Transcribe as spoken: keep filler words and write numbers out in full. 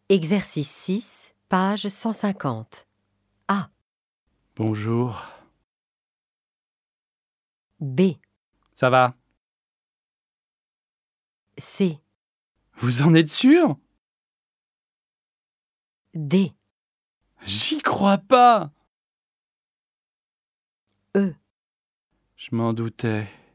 Exercice six, page cent cinquante. A. Bonjour. B. Ça va? C. Vous en êtes sûr? D. J'y crois pas! E. Je m'en doutais.